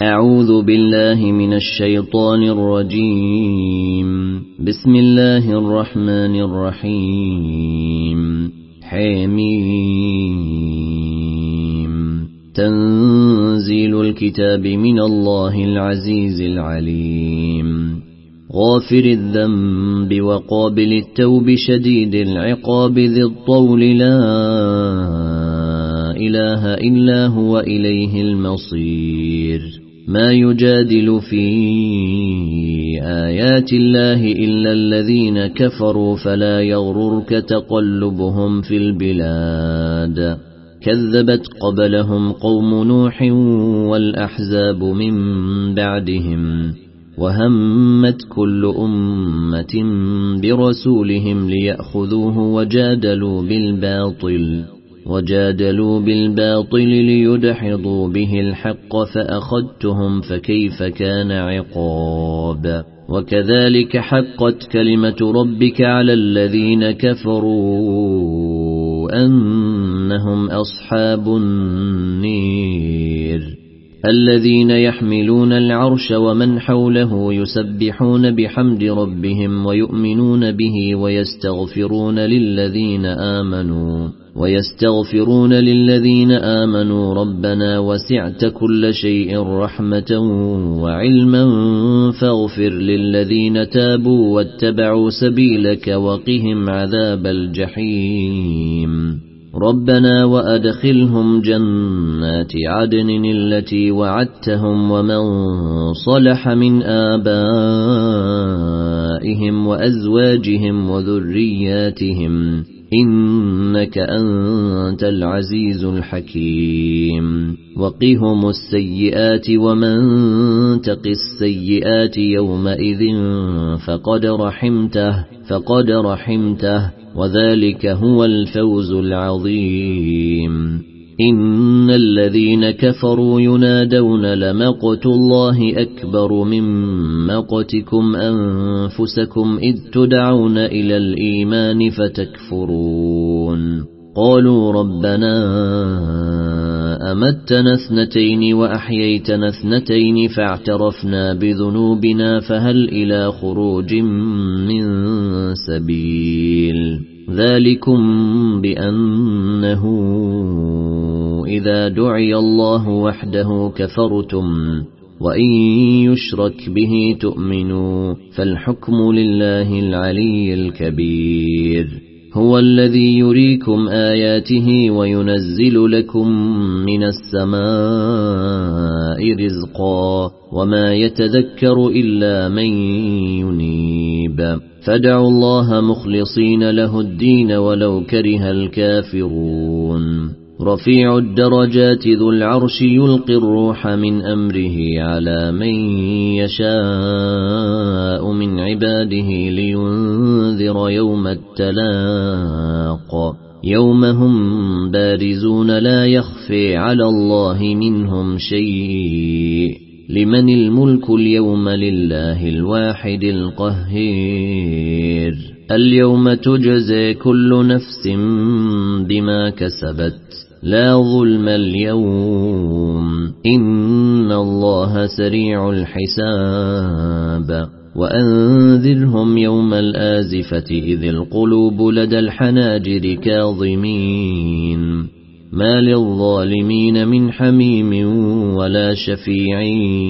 أعوذ بالله من الشيطان الرجيم. بسم الله الرحمن الرحيم. حميم. تنزيل الكتاب من الله العزيز العليم. غافر الذنب وقابل التوب شديد العقاب ذي الطول لا إله إلا هو إليه المصير. ما يجادل في آيات الله إلا الذين كفروا فلا يغررك تقلبهم في البلاد. كذبت قبلهم قوم نوح والأحزاب من بعدهم وهمت كل أمة برسولهم ليأخذوه وجادلوا بالباطل ليدحضوا به الحق فأخذتهم فكيف كان عقاب. وكذلك حقت كلمة ربك على الذين كفروا أنهم أصحاب النير. الذين يحملون العرش ومن حوله يسبحون بحمد ربهم ويؤمنون به ويستغفرون للذين آمنوا ربنا وسعت كل شيء رحمة وعلما فاغفر للذين تابوا واتبعوا سبيلك وقهم عذاب الجحيم. ربنا وأدخلهم جنات عدن التي وعدتهم ومن صلح من آبائهم وأزواجهم وذرياتهم إنك أنت العزيز الحكيم. وقهم السيئات ومن تق السيئات يومئذ فقد رحمته وذلك هو الفوز العظيم. إن الذين كفروا ينادون لمقت الله أكبر من مقتكم أنفسكم إذ تدعون إلى الإيمان فتكفرون. قالوا ربنا أمتنا 2 وأحييتنا 2 فاعترفنا بذنوبنا فهل إلى خروج من سبيل. ذلكم بأنه إذا دعي الله وحده كفرتم وإن يشرك به تؤمنوا فالحكم لله العلي الكبير. هو الذي يريكم آياته وينزل لكم من السماء رزقا وما يتذكر إلا من ينيب. فادعوا الله مخلصين له الدين ولو كره الكافرون. رفيع الدرجات ذو العرش يلقي الروح من أمره على من يشاء من عباده لينذر يوم التلاق. يوم هم بارزون لا يخفي على الله منهم شيء. لمن الملك اليوم لله الواحد القهير. اليوم تجزي كل نفس بما كسبت لا ظلم اليوم إن الله سريع الحساب. وأنذرهم يوم الآزفة إذ القلوب لدى الحناجر كاظمين ما للظالمين من حميم ولا شفيع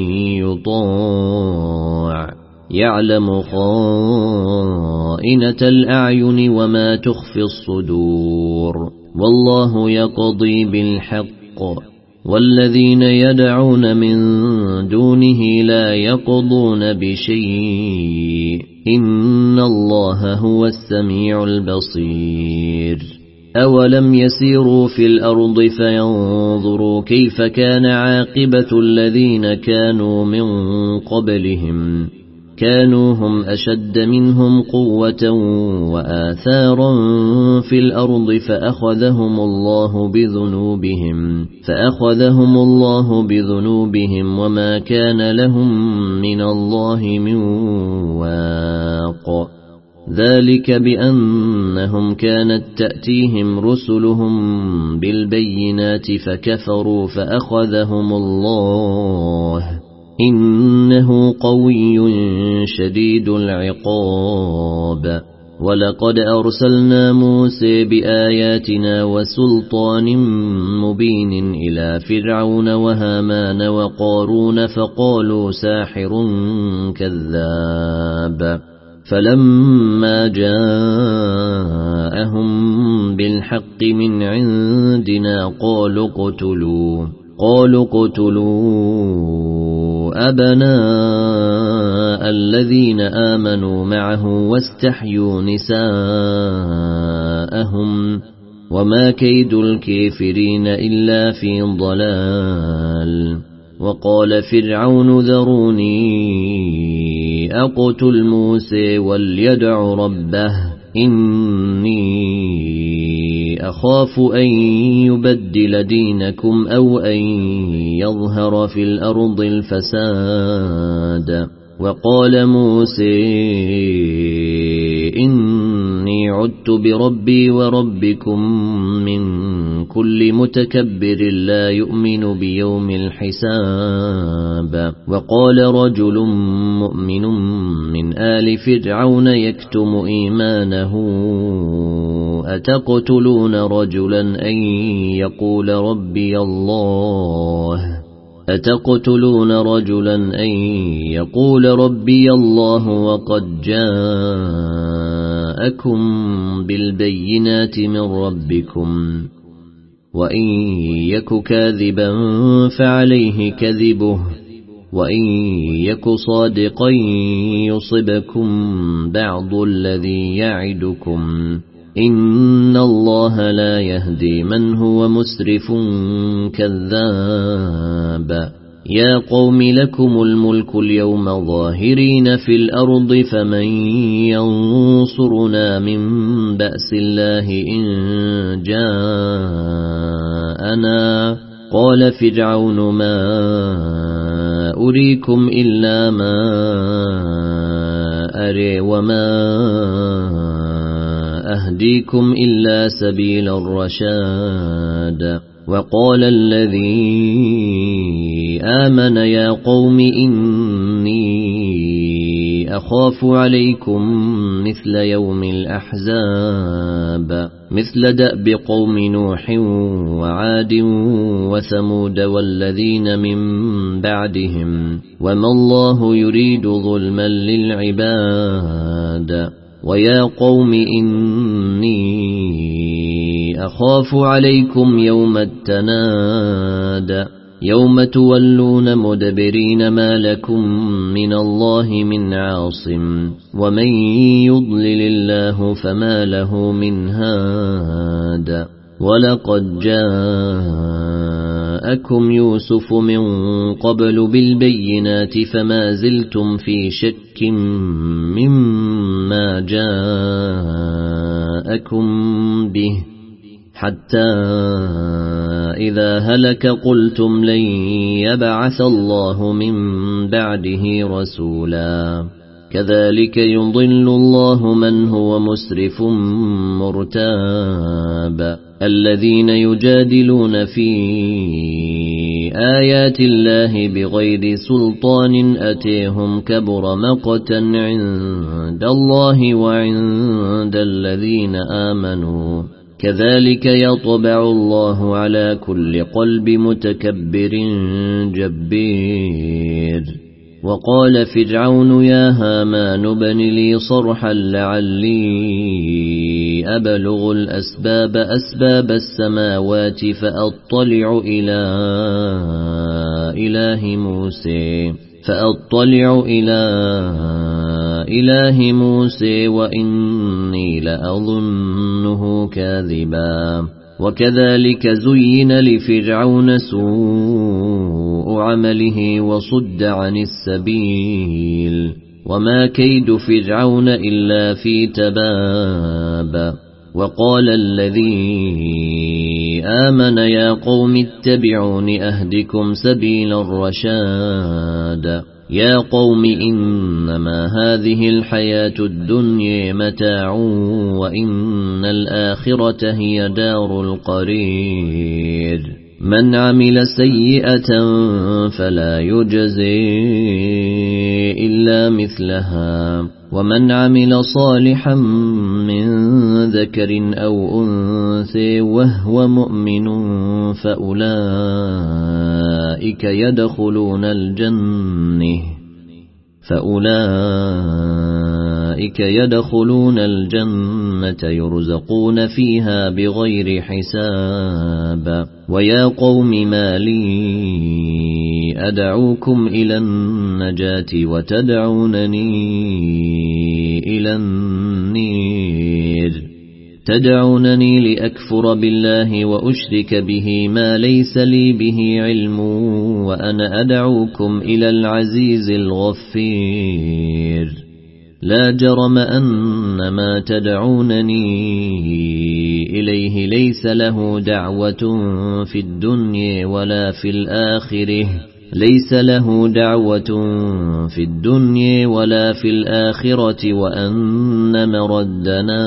يطاع. يعلم خائنة الأعين وما تخفي الصدور والله يقضي بالحق. والذين يدعون من دونه لا يقضون بشيء إن الله هو السميع البصير. أولم يسيروا في الأرض فينظروا كيف كان عاقبة الذين كانوا من قبلهم كانوا هم أشد منهم قوة وآثارا في الأرض فأخذهم الله بذنوبهم وما كان لهم من الله من واق. ذلك بأنهم كانت تأتيهم رسلهم بالبينات فكفروا فأخذهم الله إنه قوي شديد العقاب ولقد أرسلنا موسى بآياتنا وسلطان مبين إلى فرعون وهامان وقارون فقالوا ساحر كذاب فلما جاءهم بالحق من عندنا قالوا اقتلوا أبناء الذين آمنوا معه واستحيوا نساءهم وما كيد الكافرين إلا في ضلال وقال فرعون ذروني أقتل موسى وليدع ربه إني أخاف أن يبدل دينكم أو أن يظهر في الأرض الفساد وقال موسى إني عدت بربي وربكم من كل متكبر لا يؤمن بيوم الحساب وقال رجل مؤمن من آل فرعون يكتم إيمانه أتقتلون رجلا أن يقول ربي الله وقد جاءكم بالبينات من ربكم وإن يك كاذبا فعليه كذبه وإن يك صادقا يصبكم بعض الذي يعدكم إن الله لا يهدي من هو مسرف كذاب يا قوم لكم الملك اليوم ظاهرين في الأرض فمن ينصرنا من بأس الله إن جاءنا قال فرعون ما أريكم إلا ما أري وما أهديكم إلا سبيل الرشاد وقال الذي آمن يا قوم إني أخاف عليكم مثل يوم الأحزاب مثل دأب قوم نوح وعاد وثمود والذين من بعدهم وما الله يريد ظلما للعباد ويا قوم إني أخاف عليكم يوم التناد يوم تولون مدبرين ما لكم من الله من عاصم ومن يضلل الله فما له من هاد ولقد جاءكم يوسف من قبل بالبينات فما زلتم في شك مما جاءكم به حتى إذا هلك قلتم لن يبعث الله من بعده رسولا كذلك يضل الله من هو مسرف مرتاب الذين يجادلون في آيات الله بغير سلطان أتيهم كبر مقتا عند الله وعند الذين آمنوا كذلك يطبع الله على كل قلب متكبر جبير وقال فرعون يا هامان ابن لي صرحا لعلي أبلغ أسباب السماوات فأطلع إلى إله موسى وإني لأظنه كاذبا وكذلك زين لفرعون سوء عمله وصد عن السبيل وما كيد فرعون إلا في تباب وقال الذي آمن يا قوم اتبعون أهدكم سبيل الرشاد يا قوم إنما هذه الحياة الدنيا متاع وإن الآخرة هي دار القرير من عمل سيئة فلا يجزي إلا مثلها ومن عمل صالحا من ذكر أو أنثى وهو مؤمن فأولئك يدخلون الجنة يرزقون فيها بغير حساب ويا قوم ما لي أدعوكم إلى النجاة وتدعونني إلى النير تدعونني لأكفر بالله وأشرك به ما ليس لي به علم وأنا أدعوكم إلى العزيز الغفير لا جرم أن ما تدعونني إليه ليس له دعوة في الدنيا ولا في الآخرة وأن مردنا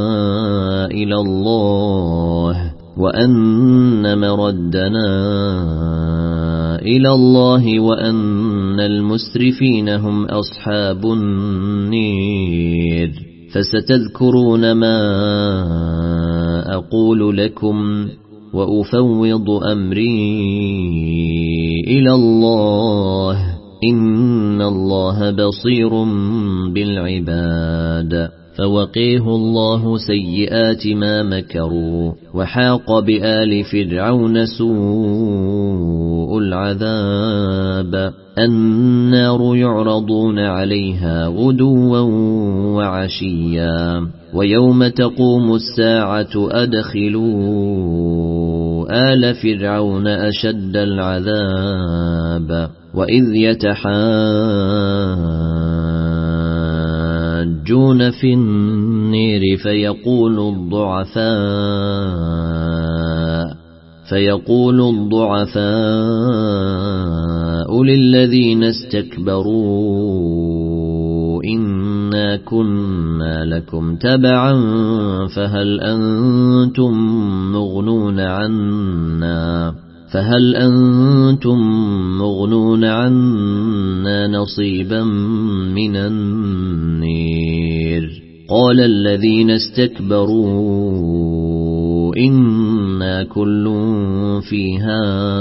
إلى الله وأن المسرفين هم أصحاب النير فستذكرون ما أقول لكم وأفوض أمري إلى الله إن الله بصير بالعباد فوقيه الله سيئات ما مكروا وحاق بآل فرعون سوء العذاب النار يعرضون عليها غدوا وعشيا ويوم تقوم الساعة أدخلوا آل فرعون أشد العذاب وإذ يتحاجون في النير فيقول الضعفاء للذين استكبروا إنا كنا لكم تبعا فهل أنتم مغنون عنا نصيبا من النير قال الذين استكبروا إنا كل فيها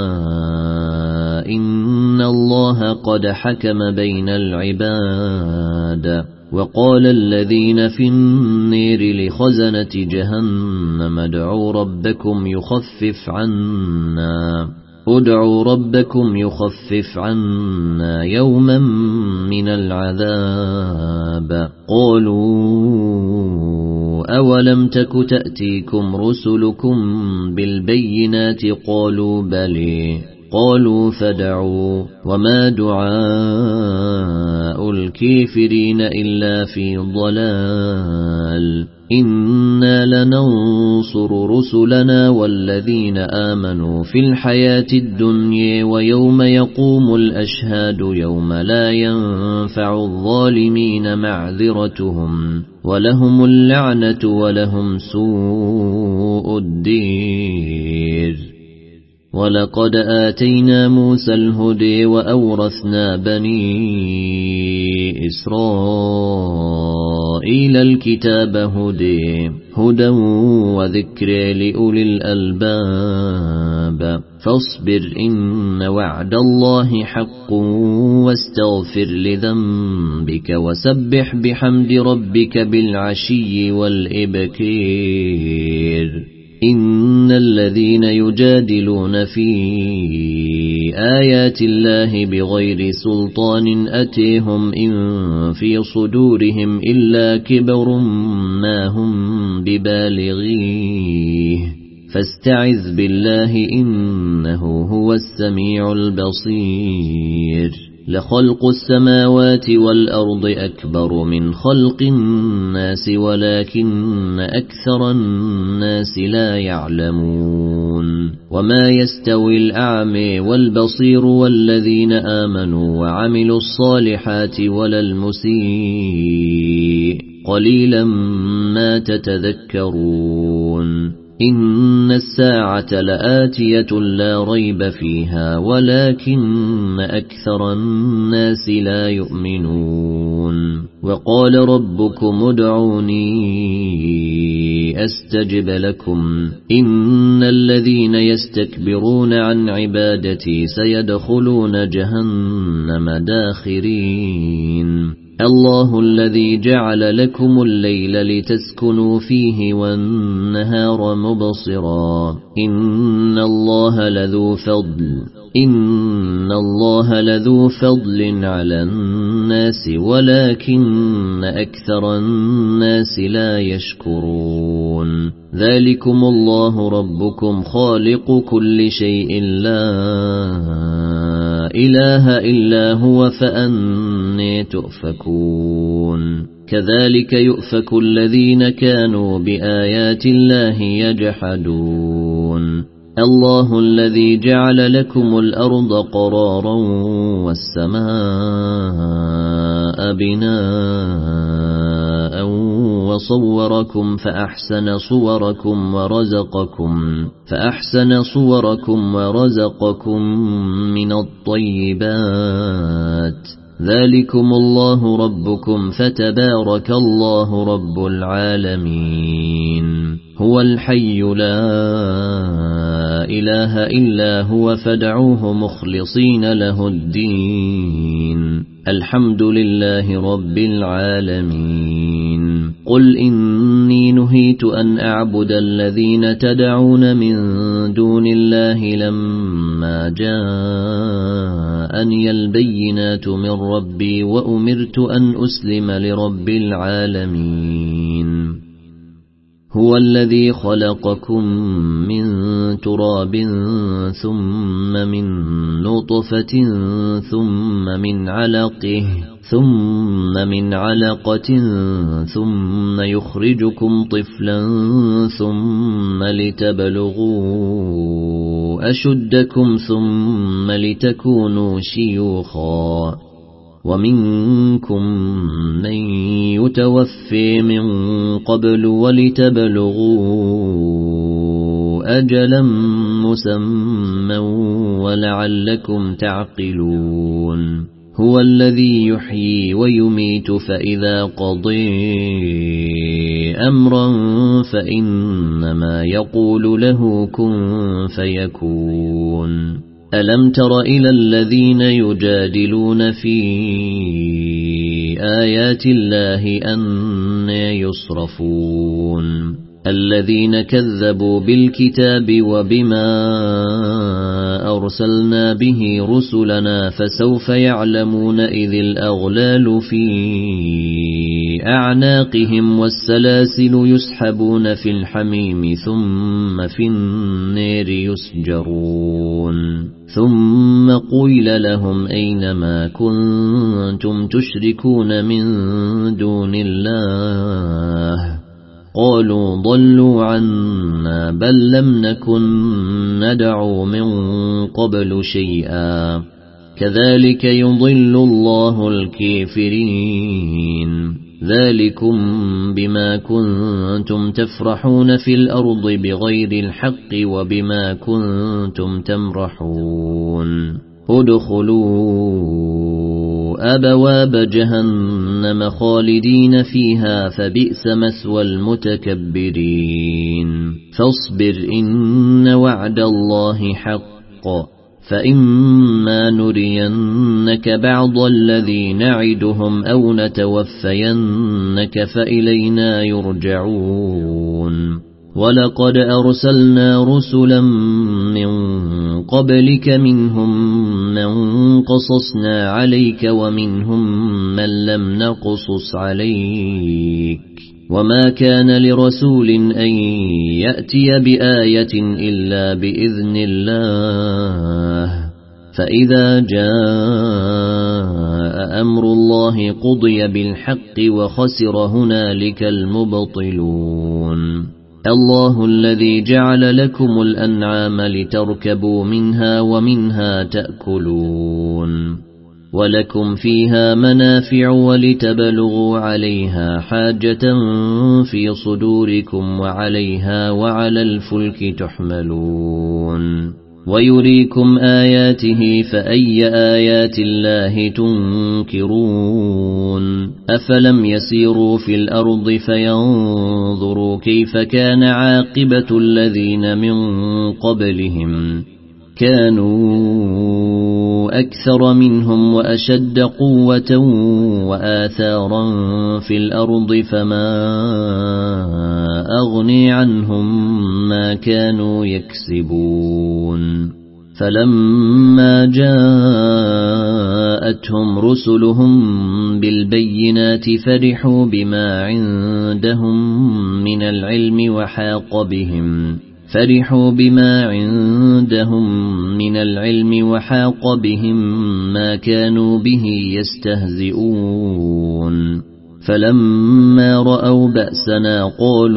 إن الله قد حكم بين العباد وقال الذين في النير لخزنة جهنم ادعوا ربكم يخفف عنا يوما من العذاب قالوا أولم تك تأتيكم رسلكم بالبينات قالوا بلى قالوا فادعوا وما دعاء الكافرين إلا في ضلال إنا لننصر رسلنا والذين آمنوا في الحياة الدنيا ويوم يقوم الأشهاد يوم لا ينفع الظالمين معذرتهم ولهم اللعنة ولهم سوء الدير ولقد آتينا موسى الهدى وأورثنا بني إسرائيل الكتاب هدى وذكر لأولي الألباب فاصبر إن وعد الله حق واستغفر لذنبك وسبح بحمد ربك بالعشي والإبكار إن الذين يجادلون في آيات الله بغير سلطان أتيهم إن في صدورهم إلا كبر ما هم ببالغيه فاستعذ بالله إنه هو السميع البصير لخلق السماوات والأرض أكبر من خلق الناس ولكن أكثر الناس لا يعلمون وما يستوي الأعمى والبصير والذين آمنوا وعملوا الصالحات ولا المسيء قليلا ما تتذكرون إن الساعة لآتية لا ريب فيها ولكن أكثر الناس لا يؤمنون وقال ربكم ادعوني أستجب لكم إن الذين يستكبرون عن عبادتي سيدخلون جهنم داخرين الله الذي جعل لكم الليل لتسكنوا فيه والنهار مبصرا إن الله لذو فضل على الناس ولكن أكثر الناس لا يشكرون ذلكم الله ربكم خالق كل شيء لا إله إلا هو فأني تؤفكون كذلك يؤفك الذين كانوا بآيات الله يجحدون الله الذي جعل لكم الأرض قرارا والسماء بناء وصوركم فأحسن صوركم ورزقكم من الطيبات ذلكم الله ربكم فتبارك الله رب العالمين هو الحي لا إله إلا هو فادعوه مخلصين له الدين الحمد لله رب العالمين قل إني نهيت أن أعبد الذين تدعون من دون الله لما جاءني البينات من ربي وأمرت أن أسلم لرب العالمين هو الذي خلقكم من تراب ثم من نطفة ثم من علقة ثم يخرجكم طفلا ثم لتبلغوا أشدكم ثم لتكونوا شيوخا ومنكم من يتوفي من قبل ولتبلغوا أجلا مسمى ولعلكم تعقلون هو الذي يحيي ويميت فإذا قضي أمرا فإنما يقول له كن فيكون ألم تر إلى الذين يجادلون في آيات الله أن يصرفون الذين كذبوا بالكتاب وبما أرسلنا به رسلنا فسوف يعلمون إذ الأغلال في أعناقهم والسلاسل يسحبون في الحميم ثم في النار يسجرون ثم قيل لهم أينما كنتم تشركون من دون الله قالوا ضلوا عنا بل لم نكن ندعو من قبل شيئا كذلك يضل الله الكافرين ذلكم بما كنتم تفرحون في الأرض بغير الحق وبما كنتم تمرحون ادخلوا أبواب جهنم خالدين فيها فبئس مثوى المتكبرين فاصبر إن وعد الله حق فإما نرينك بعض الذي نعدهم أو نتوفينك فإلينا يرجعون ولقد أرسلنا رسلا من قبلك منهم من قصصنا عليك ومنهم من لم نقصص عليك وما كان لرسول أن يأتي بآية إلا بإذن الله فإذا جاء أمر الله قضي بالحق وخسر هنالك المبطلون الله الذي جعل لكم الأنعام لتركبوا منها ومنها تأكلون ولكم فيها منافع ولتبلغوا عليها حاجة في صدوركم وعليها وعلى الفلك تحملون ويريكم آياته فأي آيات الله تنكرون أفلم يسيروا في الأرض فينظروا كيف كان عاقبة الذين من قبلهم كانوا أكثر منهم وأشد قوة وآثارا في الأرض فما أغني عنهم ما كانوا يكسبون فلما جاءتهم رسلهم بالبينات فرحوا بما عندهم من العلم وحاق بهم ما كانوا به يستهزئون فلما رأوا بأسنا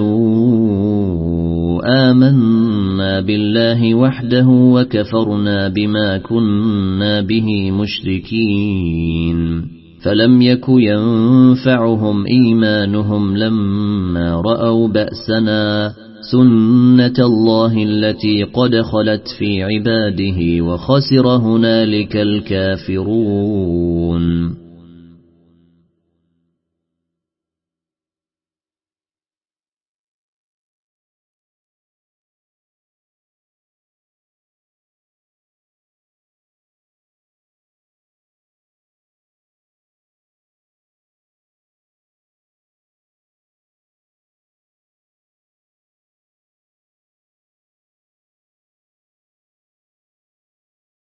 قالوا آمنا بالله وحده وكفرنا بما كنا به مشركين فلم يك ينفعهم إيمانهم لما رأوا بأسنا سنة الله التي قد خلت في عباده وخسر هنالك الكافرون